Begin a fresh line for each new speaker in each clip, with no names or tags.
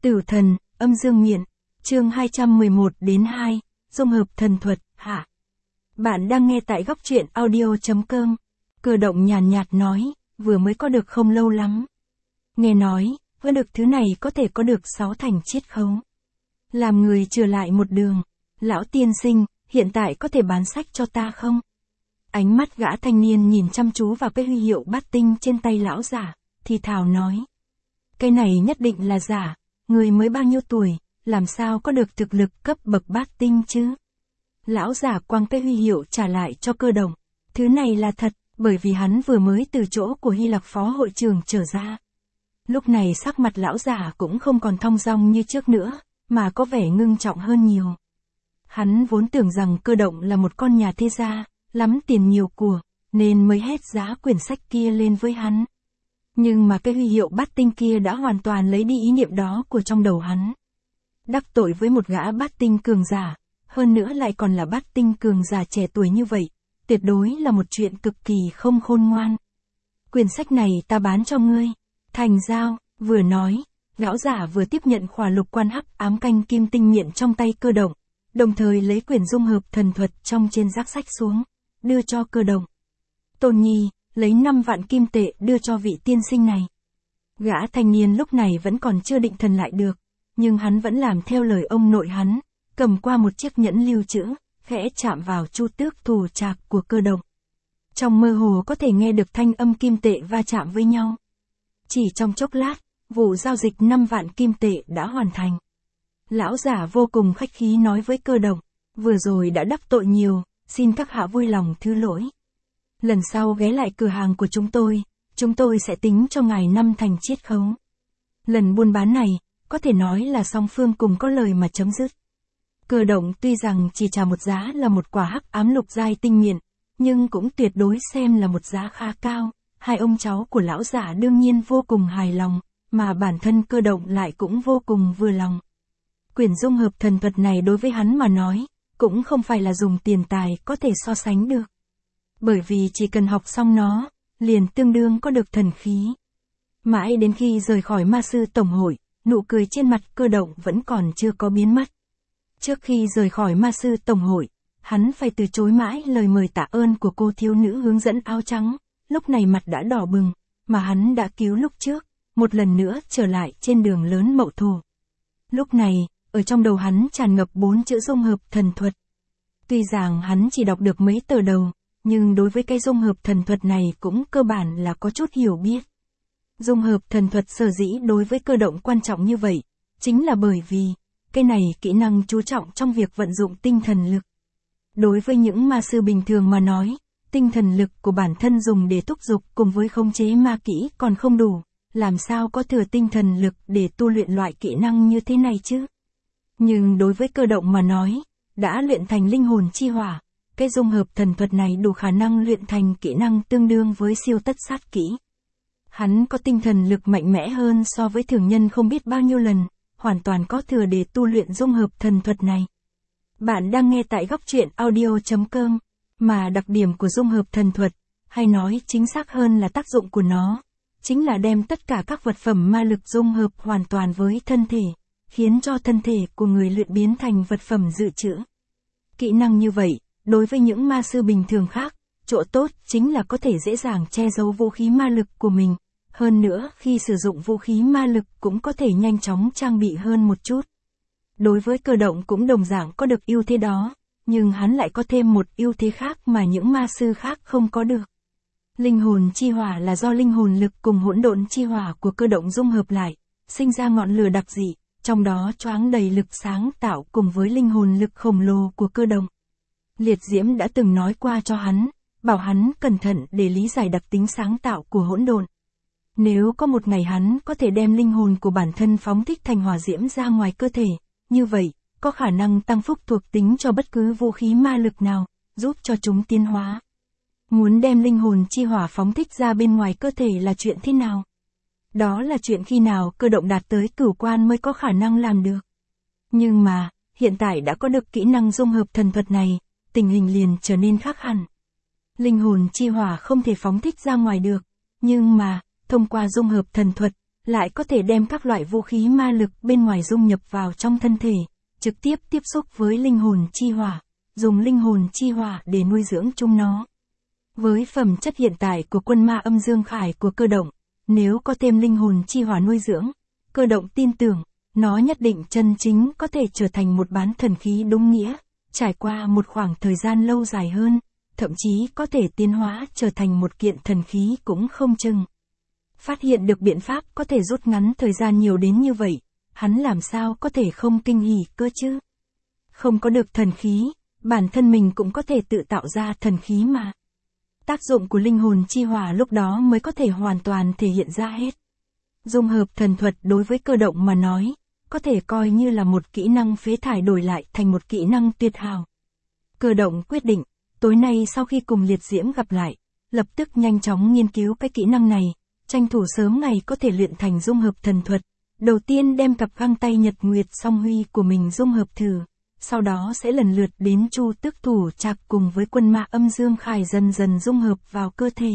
Tử thần, âm dương miện, chương 211-2, dung hợp thần thuật, hạ. Bạn đang nghe tại góc truyện audio.com. Cơ động nhàn nhạt nói, vừa mới có được không lâu lắm. Nghe nói, có được thứ này có thể có được 6 thành chiết khấu. Làm người trở lại một đường. Lão tiên sinh, hiện tại có thể bán sách cho ta không? Ánh mắt gã thanh niên nhìn chăm chú vào cái huy hiệu bát tinh trên tay lão giả, thì thào nói. Cái này nhất định là giả, người mới bao nhiêu tuổi, làm sao có được thực lực cấp bậc bát tinh chứ? Lão giả quăng cái huy hiệu trả lại cho Cơ động. Thứ này là thật, bởi vì hắn vừa mới từ chỗ của Hy Lạc phó hội trưởng trở ra. Lúc này sắc mặt lão giả cũng không còn thong dong như trước nữa, mà có vẻ ngưng trọng hơn nhiều. Hắn vốn tưởng rằng Cơ động là một con nhà thế gia, lắm tiền nhiều của, nên mới hét giá quyển sách kia lên với hắn. Nhưng mà cái huy hiệu bát tinh kia đã hoàn toàn lấy đi ý niệm đó của trong đầu hắn. Đắc tội với một gã bát tinh cường giả, hơn nữa lại còn là bát tinh cường giả trẻ tuổi như vậy, tuyệt đối là một chuyện cực kỳ không khôn ngoan. Quyển sách này ta bán cho ngươi, thành giao, vừa nói, lão giả vừa tiếp nhận khỏa lục quan hắc ám canh kim tinh miện trong tay Cơ động, đồng thời lấy quyển dung hợp thần thuật trong trên rác sách xuống, đưa cho Cơ động. Tôn Nhi, lấy 5 vạn kim tệ đưa cho vị tiên sinh này. Gã thanh niên lúc này vẫn còn chưa định thần lại được, nhưng hắn vẫn làm theo lời ông nội hắn, cầm qua một chiếc nhẫn lưu trữ, khẽ chạm vào chu tước thủ trạc của Cơ động. Trong mơ hồ có thể nghe được thanh âm kim tệ va chạm với nhau. Chỉ trong chốc lát, vụ giao dịch 5 vạn kim tệ đã hoàn thành. Lão giả vô cùng khách khí nói với Cơ động, vừa rồi đã đắc tội nhiều, xin các hạ vui lòng thứ lỗi. Lần sau ghé lại cửa hàng của chúng tôi sẽ tính cho ngài 5 thành chiết khấu. Lần buôn bán này, có thể nói là song phương cùng có lời mà chấm dứt. Cơ động tuy rằng chỉ trả một giá là một quả hắc ám lục giai tinh miện, nhưng cũng tuyệt đối xem là một giá khá cao. Hai ông cháu của lão giả đương nhiên vô cùng hài lòng, mà bản thân Cơ động lại cũng vô cùng vừa lòng. Quyển dung hợp thần thuật này đối với hắn mà nói, cũng không phải là dùng tiền tài có thể so sánh được. Bởi vì chỉ cần học xong nó, liền tương đương có được thần khí. Mãi đến khi rời khỏi ma sư tổng hội, nụ cười trên mặt Cơ động vẫn còn chưa có biến mất. Trước khi rời khỏi ma sư tổng hội, hắn phải từ chối mãi lời mời tạ ơn của cô thiếu nữ hướng dẫn áo trắng, lúc này mặt đã đỏ bừng, mà hắn đã cứu lúc trước, một lần nữa trở lại trên đường lớn Mậu Thổ. Lúc này, ở trong đầu hắn tràn ngập 4 chữ dung hợp thần thuật. Tuy rằng hắn chỉ đọc được mấy tờ đầu, nhưng đối với cái dung hợp thần thuật này cũng cơ bản là có chút hiểu biết. Dung hợp thần thuật sở dĩ đối với Cơ động quan trọng như vậy, chính là bởi vì, cái này kỹ năng chú trọng trong việc vận dụng tinh thần lực. Đối với những ma sư bình thường mà nói, tinh thần lực của bản thân dùng để thúc giục cùng với khống chế ma kỹ còn không đủ, làm sao có thừa tinh thần lực để tu luyện loại kỹ năng như thế này chứ? Nhưng đối với Cơ động mà nói, đã luyện thành linh hồn chi hỏa, cái dung hợp thần thuật này đủ khả năng luyện thành kỹ năng tương đương với siêu tất sát kỹ. Hắn có tinh thần lực mạnh mẽ hơn so với thường nhân không biết bao nhiêu lần, hoàn toàn có thừa để tu luyện dung hợp thần thuật này. Bạn đang nghe tại góc truyện audio.com, mà đặc điểm của dung hợp thần thuật, hay nói chính xác hơn là tác dụng của nó, chính là đem tất cả các vật phẩm ma lực dung hợp hoàn toàn với thân thể, khiến cho thân thể của người luyện biến thành vật phẩm dự trữ. Kỹ năng như vậy, đối với những ma sư bình thường khác, chỗ tốt chính là có thể dễ dàng che giấu vũ khí ma lực của mình. Hơn nữa, khi sử dụng vũ khí ma lực cũng có thể nhanh chóng trang bị hơn một chút. Đối với Cơ động cũng đồng dạng có được ưu thế đó, nhưng hắn lại có thêm một ưu thế khác mà những ma sư khác không có được. Linh hồn chi hỏa là do linh hồn lực cùng hỗn độn chi hỏa của Cơ động dung hợp lại, sinh ra ngọn lửa đặc dị, trong đó choáng đầy lực sáng tạo cùng với linh hồn lực khổng lồ của Cơ động. Liệt Diễm đã từng nói qua cho hắn, bảo hắn cẩn thận để lý giải đặc tính sáng tạo của hỗn độn. Nếu có một ngày hắn có thể đem linh hồn của bản thân phóng thích thành hỏa diễm ra ngoài cơ thể, như vậy, có khả năng tăng phúc thuộc tính cho bất cứ vũ khí ma lực nào, giúp cho chúng tiến hóa. Muốn đem linh hồn chi hỏa phóng thích ra bên ngoài cơ thể là chuyện thế nào? Đó là chuyện khi nào Cơ động đạt tới cửu quan mới có khả năng làm được. Nhưng mà, hiện tại đã có được kỹ năng dung hợp thần thuật này, tình hình liền trở nên khác hẳn. Linh hồn chi hỏa không thể phóng thích ra ngoài được, nhưng mà, thông qua dung hợp thần thuật, lại có thể đem các loại vũ khí ma lực bên ngoài dung nhập vào trong thân thể, trực tiếp tiếp xúc với linh hồn chi hỏa, dùng linh hồn chi hỏa để nuôi dưỡng chúng nó. Với phẩm chất hiện tại của quân ma âm dương khải của Cơ Động, nếu có thêm linh hồn chi hỏa nuôi dưỡng, Cơ Động tin tưởng, nó nhất định chân chính có thể trở thành một bán thần khí đúng nghĩa, trải qua một khoảng thời gian lâu dài hơn, thậm chí có thể tiến hóa trở thành một kiện thần khí cũng không chừng. Phát hiện được biện pháp có thể rút ngắn thời gian nhiều đến như vậy, hắn làm sao có thể không kinh hỉ cơ chứ? Không có được thần khí, bản thân mình cũng có thể tự tạo ra thần khí mà. Tác dụng của linh hồn chi hỏa lúc đó mới có thể hoàn toàn thể hiện ra hết. Dung hợp thần thuật đối với Cơ Động mà nói, có thể coi như là một kỹ năng phế thải đổi lại thành một kỹ năng tuyệt hảo. Cơ Động quyết định, tối nay sau khi cùng Liệt Diễm gặp lại, lập tức nhanh chóng nghiên cứu cái kỹ năng này, tranh thủ sớm ngày có thể luyện thành dung hợp thần thuật. Đầu tiên đem cặp găng tay Nhật Nguyệt Song Huy của mình dung hợp thử, sau đó sẽ lần lượt đến Chu Tước Thủ Trạc cùng với quân ma âm dương khải dần dần dung hợp vào cơ thể.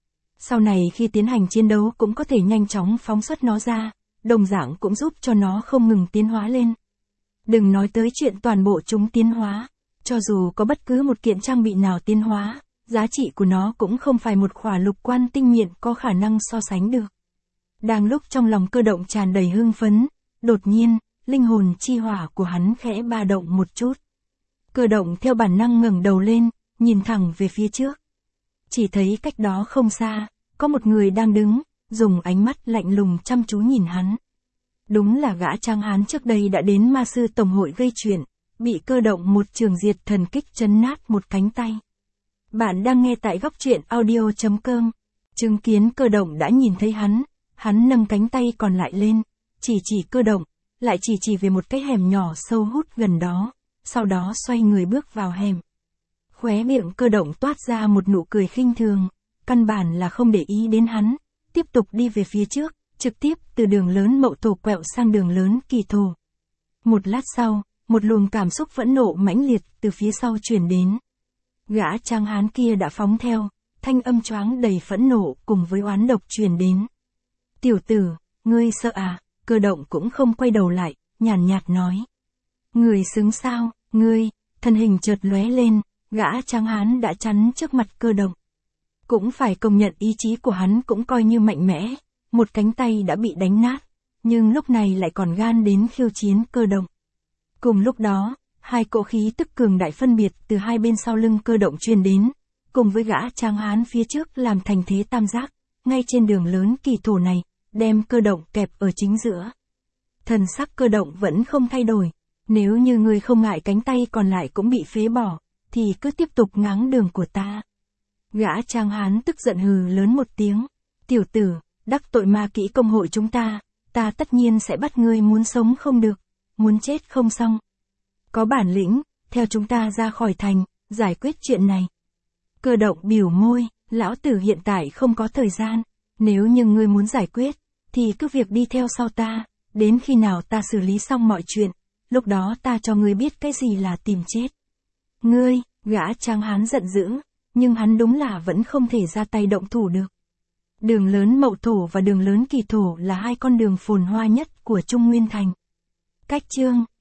Sau này khi tiến hành chiến đấu cũng có thể nhanh chóng phóng xuất nó ra, đồng dạng cũng giúp cho nó không ngừng tiến hóa lên. Đừng nói tới chuyện toàn bộ chúng tiến hóa, cho dù có bất cứ một kiện trang bị nào tiến hóa, giá trị của nó cũng không phải một khỏa lục quan tinh miện có khả năng so sánh được. Đang lúc trong lòng Cơ Động tràn đầy hưng phấn, đột nhiên, linh hồn chi hỏa của hắn khẽ ba động một chút. Cơ Động theo bản năng ngẩng đầu lên, nhìn thẳng về phía trước. Chỉ thấy cách đó không xa, có một người đang đứng, dùng ánh mắt lạnh lùng chăm chú nhìn hắn. Đúng là gã tráng hán trước đây đã đến ma sư tổng hội gây chuyện, bị Cơ Động một trường diệt thần kích chấn nát một cánh tay. Bạn đang nghe tại góc truyện audio.com. Chứng kiến Cơ Động đã nhìn thấy hắn nâng cánh tay còn lại lên, chỉ Cơ Động, lại chỉ về một cái hẻm nhỏ sâu hút gần đó, sau đó xoay người bước vào hẻm. Khóe miệng Cơ Động toát ra một nụ cười khinh thường, căn bản là không để ý đến hắn, tiếp tục đi về phía trước, trực tiếp từ đường lớn Mậu Thổ quẹo sang đường lớn Kỳ Thổ. Một lát sau, một luồng cảm xúc phẫn nộ mãnh liệt từ phía sau truyền đến. Gã tráng hán kia đã phóng theo, thanh âm choáng đầy phẫn nộ cùng với oán độc truyền đến. Tiểu tử, ngươi sợ à? Cơ Động cũng không quay đầu lại, nhàn nhạt nói. Người xứng sao, ngươi, thân hình chợt lóe lên, gã tráng hán đã chắn trước mặt Cơ Động. Cũng phải công nhận ý chí của hắn cũng coi như mạnh mẽ, một cánh tay đã bị đánh nát, nhưng lúc này lại còn gan đến khiêu chiến Cơ Động. Cùng lúc đó, hai cỗ khí tức cường đại phân biệt từ hai bên sau lưng Cơ Động truyền đến, cùng với gã tráng hán phía trước làm thành thế tam giác, ngay trên đường lớn Kỳ Thổ này, đem Cơ Động kẹp ở chính giữa. Thần sắc Cơ Động vẫn không thay đổi, nếu như ngươi không ngại cánh tay còn lại cũng bị phế bỏ, thì cứ tiếp tục ngáng đường của ta. Gã tráng hán tức giận hừ lớn một tiếng, tiểu tử, đắc tội ma kỹ công hội chúng ta tất nhiên sẽ bắt ngươi muốn sống không được, muốn chết không xong. Có bản lĩnh, theo chúng ta ra khỏi thành, giải quyết chuyện này. Cơ Động biểu môi, lão tử hiện tại không có thời gian, nếu như ngươi muốn giải quyết, thì cứ việc đi theo sau ta, đến khi nào ta xử lý xong mọi chuyện, lúc đó ta cho ngươi biết cái gì là tìm chết. Ngươi, gã tráng hán giận dữ, nhưng hắn đúng là vẫn không thể ra tay động thủ được. Đường lớn Mậu Thổ và đường lớn Kỳ Thổ là hai con đường phồn hoa nhất của Trung Nguyên Thành. Cách chương